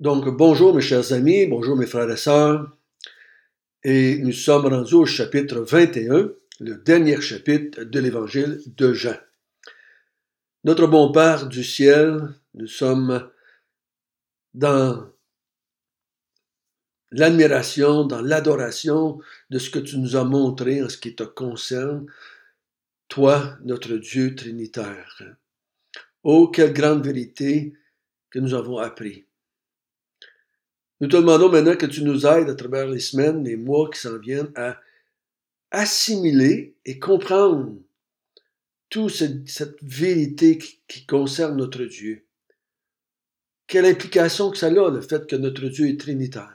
Donc, bonjour mes chers amis, bonjour mes frères et sœurs, et nous sommes rendus au chapitre 21, le dernier chapitre de l'évangile de Jean. Notre bon Père du ciel, nous sommes dans l'admiration, dans l'adoration de ce que tu nous as montré en ce qui te concerne, toi, notre Dieu trinitaire. Oh, quelle grande vérité que nous avons appris. Nous te demandons maintenant que tu nous aides à travers les semaines, les mois qui s'en viennent à assimiler et comprendre toute cette vérité qui concerne notre Dieu. Quelle implication que ça a, le fait que notre Dieu est trinitaire.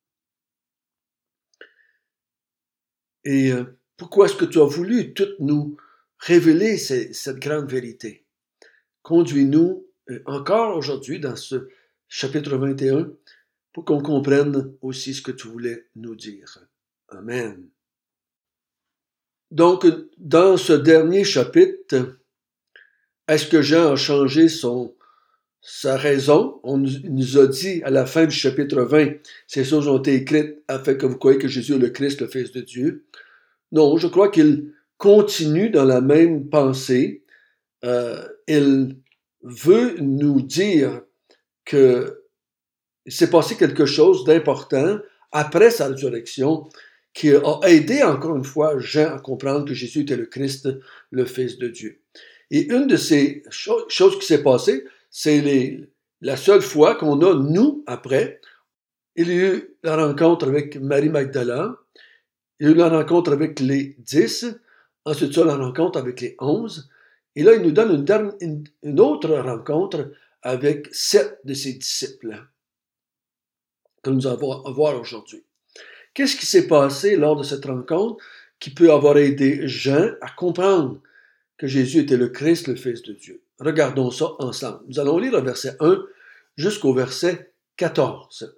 Et pourquoi est-ce que tu as voulu tout nous révéler cette grande vérité? Conduis-nous encore aujourd'hui dans ce chapitre 21 pour qu'on comprenne aussi ce que tu voulais nous dire. Amen. Donc, dans ce dernier chapitre, est-ce que Jean a changé sa raison? Il nous a dit à la fin du chapitre 20, ces choses ont été écrites afin que vous croyiez que Jésus est le Christ, le Fils de Dieu. Non, je crois qu'il continue dans la même pensée. Il veut nous dire que il s'est passé quelque chose d'important après sa résurrection qui a aidé encore une fois Jean à comprendre que Jésus était le Christ, le Fils de Dieu. Et une de ces choses qui s'est passée, c'est la seule fois qu'on a, nous, après, il y a eu la rencontre avec Marie Magdala, il y a eu la rencontre avec les 10, ensuite ça, la rencontre avec les 11, et là, il nous donne une autre rencontre avec 7 de ses disciples que nous allons voir aujourd'hui. Qu'est-ce qui s'est passé lors de cette rencontre qui peut avoir aidé Jean à comprendre que Jésus était le Christ, le Fils de Dieu? Regardons ça ensemble. Nous allons lire le verset 1 jusqu'au verset 14.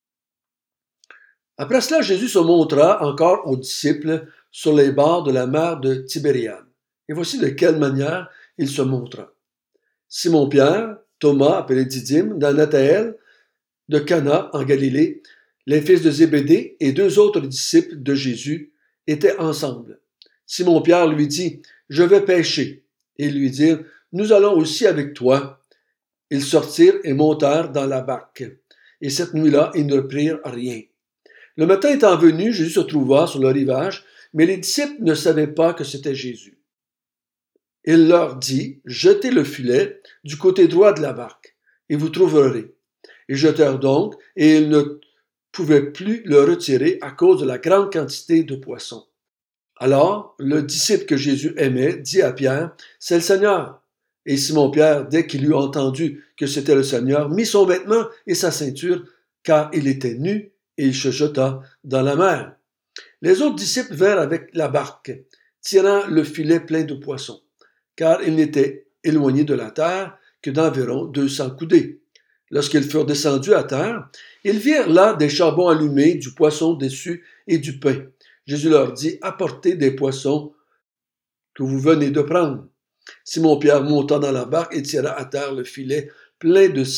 Après cela, Jésus se montra encore aux disciples sur les bords de la mer de Tibériade. Et voici de quelle manière il se montra. Simon-Pierre, Thomas, appelé Didyme, Nathanaël, de Cana, en Galilée, les fils de Zébédée et 2 autres disciples de Jésus étaient ensemble. Simon-Pierre lui dit, « Je vais pêcher. » Et ils lui dirent, « Nous allons aussi avec toi. » Ils sortirent et montèrent dans la barque. Et cette nuit-là, ils ne prirent rien. Le matin étant venu, Jésus se trouva sur le rivage, mais les disciples ne savaient pas que c'était Jésus. Il leur dit, « Jetez le filet du côté droit de la barque, et vous trouverez. » Ils jetèrent donc, et ils ne pouvaient plus le retirer à cause de la grande quantité de poissons. Alors, le disciple que Jésus aimait dit à Pierre, « C'est le Seigneur. » Et Simon-Pierre, dès qu'il eut entendu que c'était le Seigneur, mit son vêtement et sa ceinture, car il était nu, et il se jeta dans la mer. Les autres disciples vinrent avec la barque, tirant le filet plein de poissons, car ils n'étaient éloignés de la terre que d'environ 200 coudées. Lorsqu'ils furent descendus à terre, ils virent là des charbons allumés, du poisson dessus et du pain. Jésus leur dit, « Apportez des poissons que vous venez de prendre. » Simon-Pierre monta dans la barque et tira à terre le filet plein de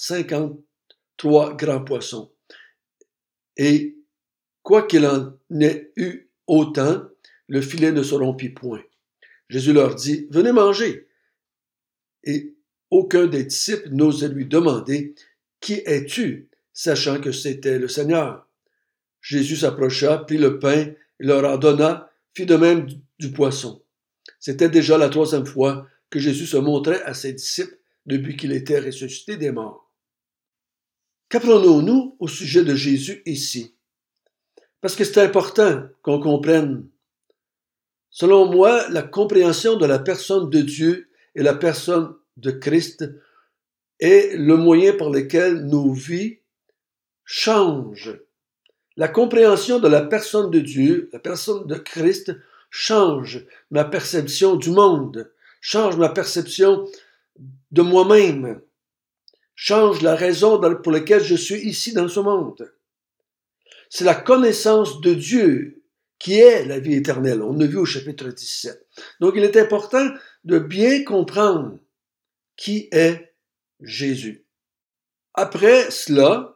153 grands poissons. Et quoi qu'il en ait eu autant, le filet ne se rompit point. Jésus leur dit, « Venez manger. » Et aucun des disciples n'osait lui demander, « Qui es-tu? » sachant que c'était le Seigneur. Jésus s'approcha, prit le pain, et leur en donna, fit de même du poisson. C'était déjà la 3e fois que Jésus se montrait à ses disciples depuis qu'il était ressuscité des morts. Qu'apprenons-nous au sujet de Jésus ici? Parce que c'est important qu'on comprenne. Selon moi, la compréhension de la personne de Dieu et la personne de Christ est le moyen par lequel nos vies changent. La compréhension de la personne de Dieu, la personne de Christ, change ma perception du monde, change ma perception de moi-même, change la raison pour laquelle je suis ici dans ce monde. C'est la connaissance de Dieu qui est la vie éternelle. On l'a vu au chapitre 17. Donc, il est important de bien comprendre qui est Jésus. Après cela,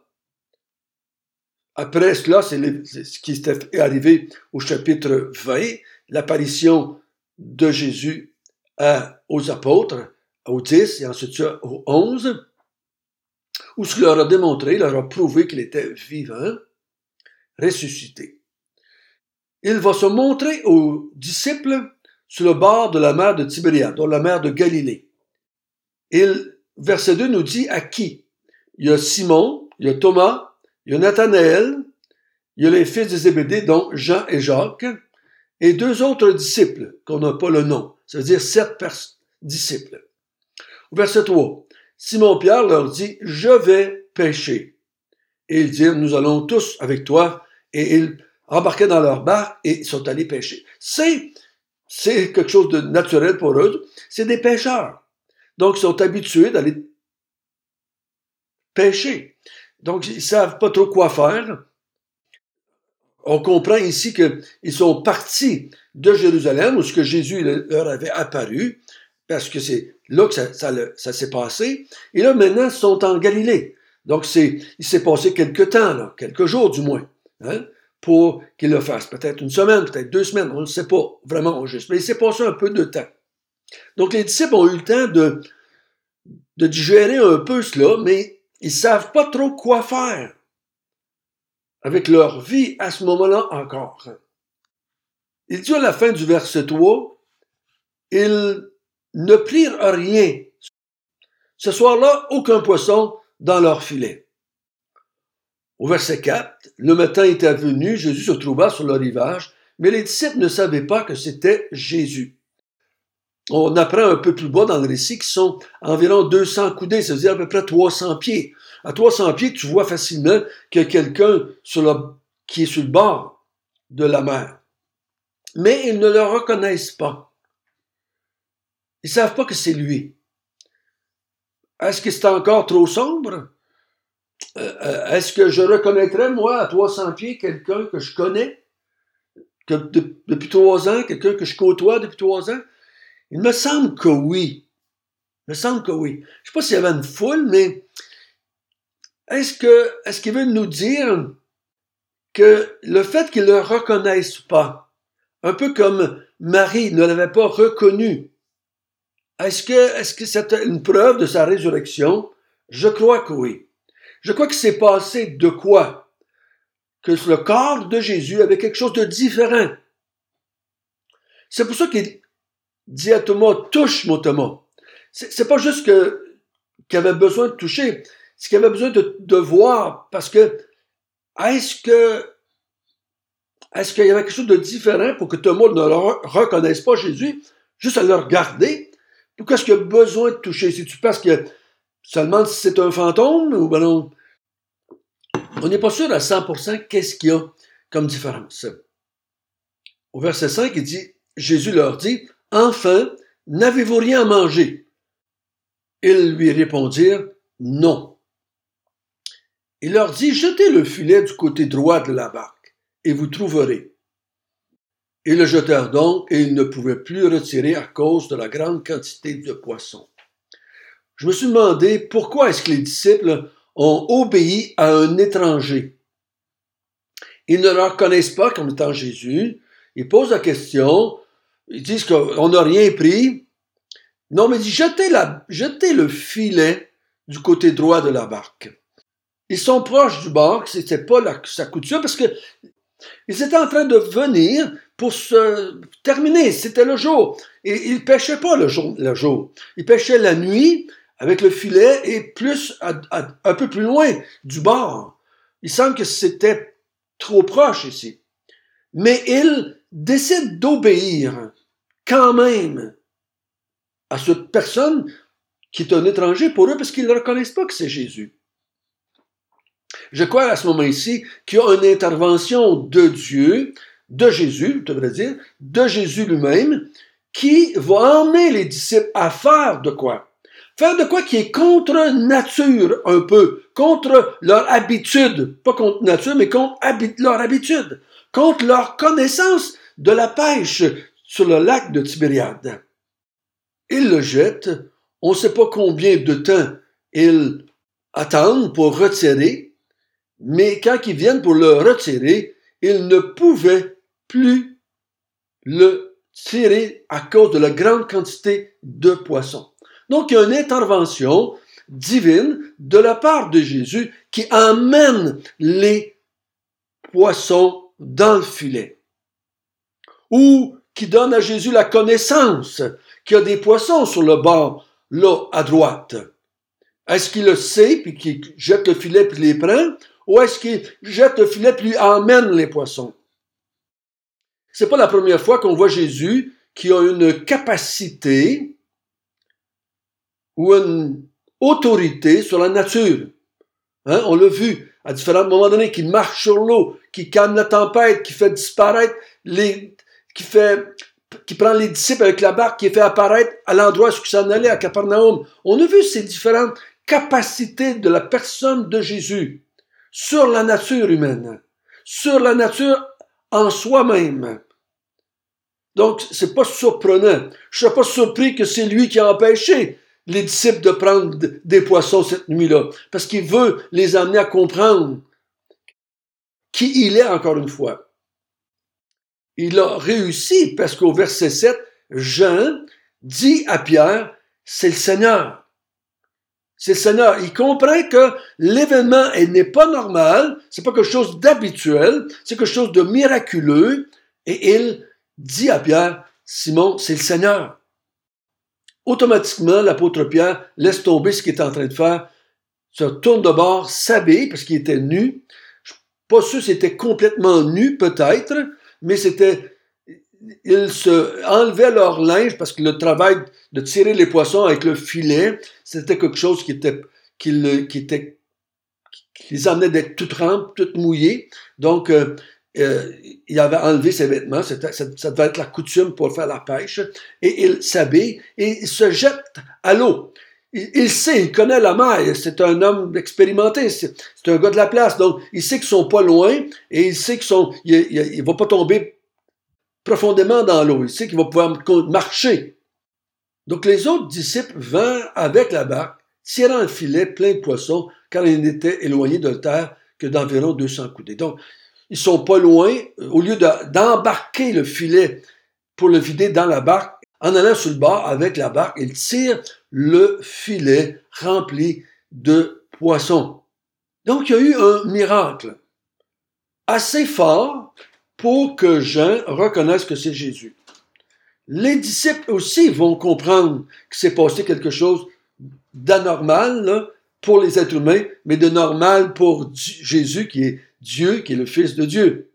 c'est ce qui est arrivé au chapitre 20, l'apparition de Jésus aux apôtres, aux 10 et ensuite aux 11, où ce qu'il leur a démontré, il leur a prouvé qu'il était vivant, ressuscité. Il va se montrer aux disciples sur le bord de la mer de Tibériade, dans la mer de Galilée. Verset 2 nous dit à qui? Il y a Simon, il y a Thomas, il y a Nathanaël, il y a les fils de Zébédée, dont Jean et Jacques, et 2 autres disciples, qu'on n'a pas le nom. Ça veut dire 7 disciples. Au verset 3, Simon-Pierre leur dit, « Je vais pêcher. » Et ils dirent, « Nous allons tous avec toi. » Et ils embarquaient dans leur barque et sont allés pêcher. C'est quelque chose de naturel pour eux. C'est des pêcheurs. Donc, ils sont habitués d'aller pêcher. Donc, ils ne savent pas trop quoi faire. On comprend ici qu'ils sont partis de Jérusalem, où ce que Jésus leur avait apparu, parce que c'est là que ça s'est passé. Et là, maintenant, ils sont en Galilée. Donc, il s'est passé quelques temps, là, quelques jours du moins, pour qu'ils le fassent. Peut-être une semaine, peut-être 2 semaines, on ne sait pas vraiment juste. Mais il s'est passé un peu de temps. Donc, les disciples ont eu le temps de digérer un peu cela, mais ils ne savent pas trop quoi faire avec leur vie à ce moment-là encore. Il dit à la fin du verset 3, ils ne prirent rien. Ce soir-là, aucun poisson dans leur filet. Au verset 4, le matin était venu, Jésus se trouva sur le rivage, mais les disciples ne savaient pas que c'était Jésus. On apprend un peu plus bas dans le récit qu'ils sont environ 200 coudées, c'est-à-dire à peu près 300 pieds. À 300 pieds, tu vois facilement qu'il y a quelqu'un qui est sur le bord de la mer. Mais ils ne le reconnaissent pas. Ils ne savent pas que c'est lui. Est-ce que c'est encore trop sombre? Est-ce que je reconnaîtrais, moi, à 300 pieds, quelqu'un que je connais depuis 3 ans, quelqu'un que je côtoie depuis 3 ans? Il me semble que oui. Il me semble que oui. Je ne sais pas s'il y avait une foule, mais est-ce qu'il veut nous dire que le fait qu'ils ne le reconnaissent pas, un peu comme Marie ne l'avait pas reconnu, est-ce que c'est une preuve de sa résurrection? Je crois que oui. Je crois que c'est passé de quoi? Que le corps de Jésus avait quelque chose de différent. C'est pour ça qu'il dit à Thomas, touche mon Thomas. C'est pas juste qu'il avait besoin de toucher, c'est qu'il avait besoin de voir, parce que est-ce qu'il y avait quelque chose de différent pour que Thomas ne reconnaisse pas Jésus, juste à le regarder? Pourquoi est-ce qu'il a besoin de toucher? C'est-tu parce que seulement si c'est un fantôme? Ou ben non? On n'est pas sûr à 100% qu'est-ce qu'il y a comme différence. Au verset 5, il dit, Jésus leur dit, « Enfin, n'avez-vous rien à manger? » Ils lui répondirent, « Non. » Il leur dit, « Jetez le filet du côté droit de la barque, et vous trouverez. » Ils le jetèrent donc, et ils ne pouvaient plus retirer à cause de la grande quantité de poissons. Je me suis demandé, pourquoi est-ce que les disciples ont obéi à un étranger? Ils ne le reconnaissent pas comme étant Jésus. Ils posent la question. Ils disent qu'on n'a rien pris. Non, mais ils disent, jetez le filet du côté droit de la barque. Ils sont proches du bord, c'était pas sa coutume, parce que ils étaient en train de venir pour se terminer. C'était le jour. Et ils pêchaient pas le jour. Ils pêchaient la nuit avec le filet et plus un peu plus loin du bord. Il semble que c'était trop proche ici. Mais ils décident d'obéir quand même à cette personne qui est un étranger pour eux parce qu'ils ne reconnaissent pas que c'est Jésus. Je crois à ce moment-ci qu'il y a une intervention de Dieu, de Jésus, je devrais dire, de Jésus lui-même, qui va emmener les disciples à faire de quoi? Faire de quoi qui est contre nature un peu, contre leur habitude, pas contre nature, mais contre leur habitude, contre leur connaissance de la pêche sur le lac de Tibériade. Ils le jettent, on ne sait pas combien de temps ils attendre pour retirer, mais quand ils viennent pour le retirer, ils ne pouvaient plus le tirer à cause de la grande quantité de poissons. Donc, il y a une intervention divine de la part de Jésus qui emmène les poissons dans le filet, ou qui donne à Jésus la connaissance qu'il y a des poissons sur le bord, là, à droite. Est-ce qu'il le sait, puis qu'il jette le filet, puis les prend, ou est-ce qu'il jette le filet, puis lui emmène les poissons? C'est pas la première fois qu'on voit Jésus qui a une capacité ou une autorité sur la nature. Hein? On l'a vu à différents moments donnés, qu'il marche sur l'eau, qu'il calme la tempête, qu'il fait disparaître qui prend les disciples avec la barque, qui fait apparaître à l'endroit où ils s'en allaient, à Capernaum. On a vu ces différentes capacités de la personne de Jésus sur la nature humaine, sur la nature en soi-même. Donc, c'est pas surprenant. Je ne suis pas surpris que c'est lui qui a empêché les disciples de prendre des poissons cette nuit-là, parce qu'il veut les amener à comprendre qui il est encore une fois. Il a réussi parce qu'au verset 7, Jean dit à Pierre, c'est le Seigneur. C'est le Seigneur. Il comprend que l'événement n'est pas normal, c'est pas quelque chose d'habituel, c'est quelque chose de miraculeux, et il dit à Pierre, Simon, c'est le Seigneur. Automatiquement, l'apôtre Pierre laisse tomber ce qu'il est en train de faire, se tourne de bord, s'habille, parce qu'il était nu. Je ne suis pas sûr si c'était complètement nu, peut-être, mais ils se enlevaient leur linge, parce que le travail de tirer les poissons avec le filet, c'était quelque chose qui les amenait d'être tout trempes, tout mouillés. Donc, il avait enlevé ses vêtements, ça devait être la coutume pour faire la pêche, et il s'habille, et il se jette à l'eau. Il sait, il connaît la mer, c'est un homme expérimenté, c'est un gars de la place, donc il sait qu'ils sont pas loin, et il sait il va pas tomber profondément dans l'eau, il sait qu'il va pouvoir marcher. Donc les autres disciples vinrent avec la barque, tirant un filet plein de poissons, car ils n'étaient éloignés de terre que d'environ 200 coudées. Donc, ils sont pas loin, au lieu d'embarquer le filet pour le vider dans la barque, en allant sur le bord avec la barque, ils tirent le filet rempli de poissons. Donc, il y a eu un miracle assez fort pour que Jean reconnaisse que c'est Jésus. Les disciples aussi vont comprendre qu'il s'est passé quelque chose d'anormal là, pour les êtres humains, mais de normal pour Jésus qui est Dieu, qui est le Fils de Dieu.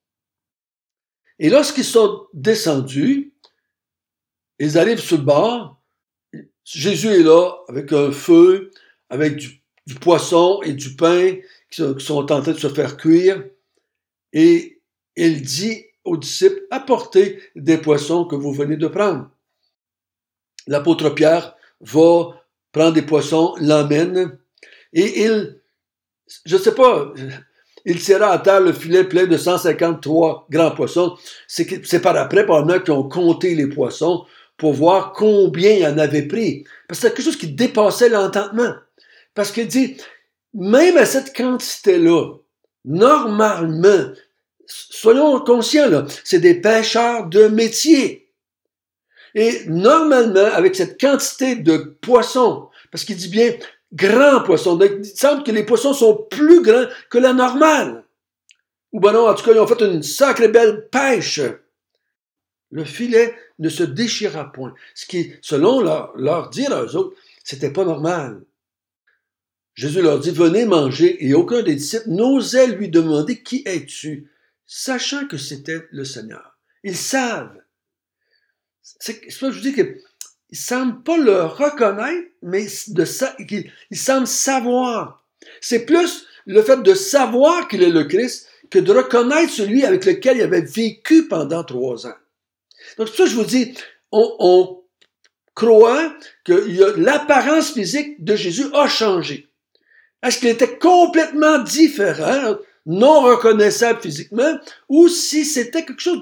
Et lorsqu'ils sont descendus, ils arrivent sur le bord, Jésus est là avec un feu, avec du poisson et du pain qui sont en train de se faire cuire, et il dit aux disciples, apportez des poissons que vous venez de prendre. L'apôtre Pierre va prendre des poissons, l'emmène, et je sais pas, il tira à terre le filet plein de 153 grands poissons. C'est par après, probablement, qu'ils ont compté les poissons pour voir combien il en avait pris. Parce que c'est quelque chose qui dépassait l'entendement. Parce qu'il dit, même à cette quantité-là, normalement, soyons conscients, là, c'est des pêcheurs de métier. Et normalement, avec cette quantité de poissons, parce qu'il dit bien grands poissons, donc il semble que les poissons sont plus grands que la normale. Ou ben non, en tout cas, ils ont fait une sacrée belle pêche. Le filet ne se déchira point. Ce qui, selon leur dire à eux autres, c'était pas normal. Jésus leur dit, venez manger, et aucun des disciples n'osait lui demander, qui es-tu? Sachant que c'était le Seigneur. Ils savent. C'est ça que je vous dis qu'ils ne semblent pas le reconnaître, mais ils semblent savoir. C'est plus le fait de savoir qu'il est le Christ que de reconnaître celui avec lequel il avait vécu pendant 3 ans. Donc, c'est pour ça que je vous dis, on croit que l'apparence physique de Jésus a changé. Est-ce qu'il était complètement différent, non reconnaissable physiquement, ou si c'était quelque chose...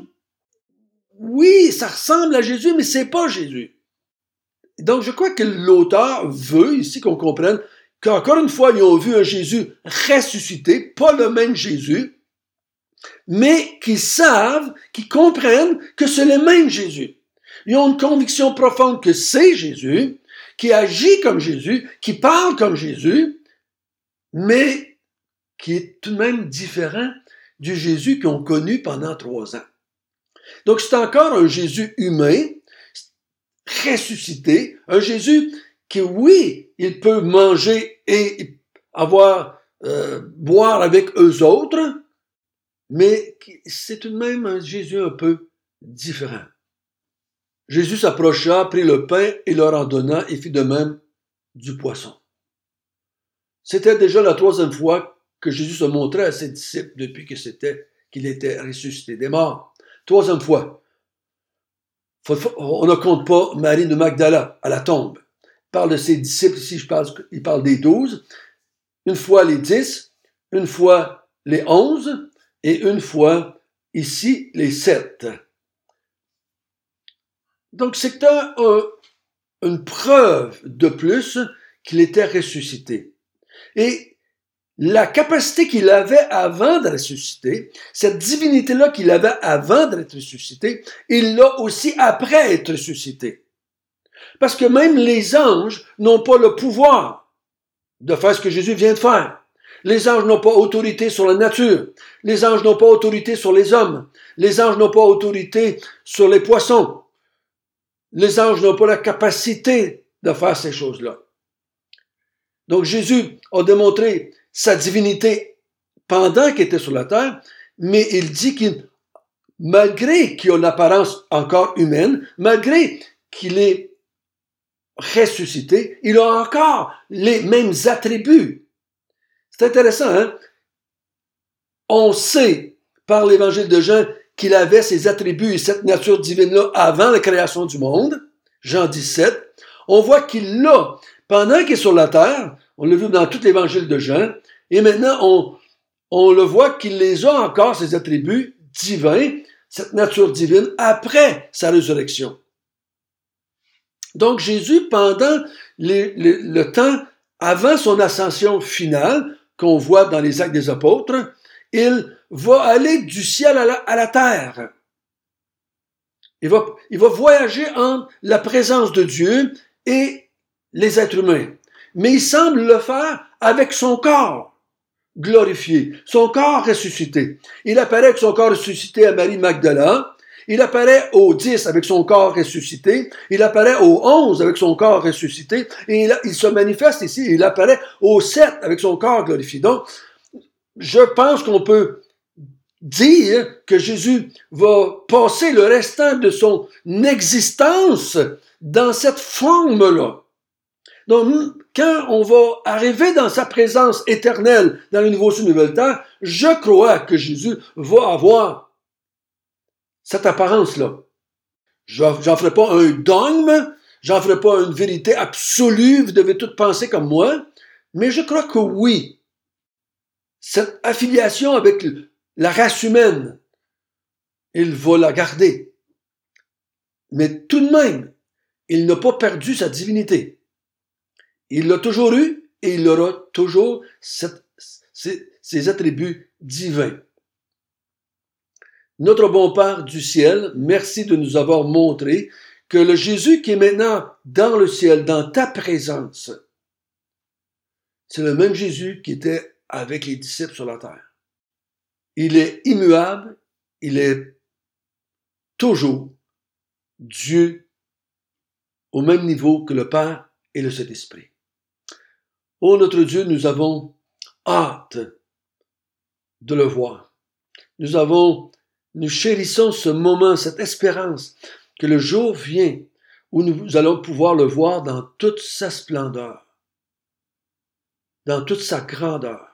Oui, ça ressemble à Jésus, mais c'est pas Jésus. Donc, je crois que l'auteur veut ici qu'on comprenne qu'encore une fois, ils ont vu un Jésus ressuscité, pas le même Jésus, mais qui savent, qui comprennent que c'est le même Jésus. Ils ont une conviction profonde que c'est Jésus, qui agit comme Jésus, qui parle comme Jésus, mais qui est tout de même différent du Jésus qu'ils ont connu pendant 3 ans. Donc c'est encore un Jésus humain, ressuscité, un Jésus qui, oui, il peut manger et boire avec eux autres, mais c'est tout de même un Jésus un peu différent. Jésus s'approcha, prit le pain et leur en donna et fit de même du poisson. C'était déjà la 3e fois que Jésus se montrait à ses disciples depuis qu'il était ressuscité des morts. 3e fois. On ne compte pas Marie de Magdala à la tombe. Il parle de ses disciples, ici il parle des 12. Une fois les 10, une fois les 11 et une fois ici les 7. Donc c'était une preuve de plus qu'il était ressuscité. Et la capacité qu'il avait avant de ressusciter, cette divinité-là qu'il avait avant d'être ressuscité, il l'a aussi après être ressuscité. Parce que même les anges n'ont pas le pouvoir de faire ce que Jésus vient de faire. Les anges n'ont pas autorité sur la nature. Les anges n'ont pas autorité sur les hommes. Les anges n'ont pas autorité sur les poissons. Les anges n'ont pas la capacité de faire ces choses-là. Donc Jésus a démontré sa divinité pendant qu'il était sur la terre, mais il dit qu'il, malgré qu'il a l'apparence encore humaine, malgré qu'il est ressuscité, il a encore les mêmes attributs. C'est intéressant, hein? On sait par l'évangile de Jean qu'il avait ces attributs et cette nature divine-là avant la création du monde, Jean 17. On voit qu'il l'a pendant qu'il est sur la terre, on l'a vu dans tout l'évangile de Jean, et maintenant on le voit qu'il les a encore, ces attributs divins, cette nature divine, après sa résurrection. Donc Jésus, pendant le temps avant son ascension finale, qu'on voit dans les Actes des Apôtres, il va aller du ciel à la terre. Il va voyager entre la présence de Dieu et les êtres humains. Mais il semble le faire avec son corps glorifié, son corps ressuscité. Il apparaît avec son corps ressuscité à Marie Magdala. Il apparaît aux 10 avec son corps ressuscité. Il apparaît aux 11 avec son corps ressuscité. Et il se manifeste ici. Il apparaît aux 7 avec son corps glorifié. Donc, je pense qu'on peut dire que Jésus va passer le restant de son existence dans cette forme-là. Donc, quand on va arriver dans sa présence éternelle dans le nouveau ciel, nouvelle terre, je crois que Jésus va avoir cette apparence-là. J'en ferai pas un dogme, j'en ferai pas une vérité absolue, vous devez tous penser comme moi, mais je crois que oui, cette affiliation avec la race humaine, il va la garder. Mais tout de même, il n'a pas perdu sa divinité. Il l'a toujours eu et il aura toujours ses attributs divins. Notre bon Père du ciel, merci de nous avoir montré que le Jésus qui est maintenant dans le ciel, dans ta présence, c'est le même Jésus qui était avec les disciples sur la terre. Il est immuable, il est toujours Dieu au même niveau que le Père et le Saint-Esprit. Ô notre Dieu, nous avons hâte de le voir. Nous chérissons ce moment, cette espérance que le jour vient où nous allons pouvoir le voir dans toute sa splendeur, dans toute sa grandeur,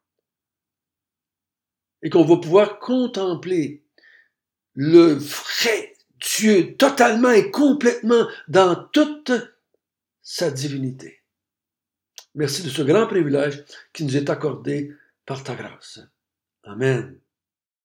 et qu'on va pouvoir contempler le vrai Dieu totalement et complètement dans toute sa divinité. Merci de ce grand privilège qui nous est accordé par ta grâce. Amen.